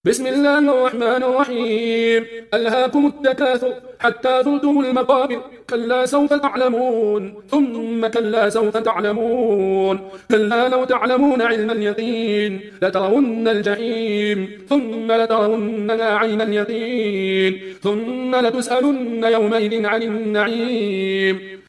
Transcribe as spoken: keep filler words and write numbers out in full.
بسم الله الرحمن الرحيم. ألهاكم التكاثر حتى زرتم المقابر، كلا سوف تعلمون ثم كلا سوف تعلمون، كلا لو تعلمون علم اليقين لترون الجحيم ثم لترونها عين اليقين ثم لتسألن يومئذ عن النعيم.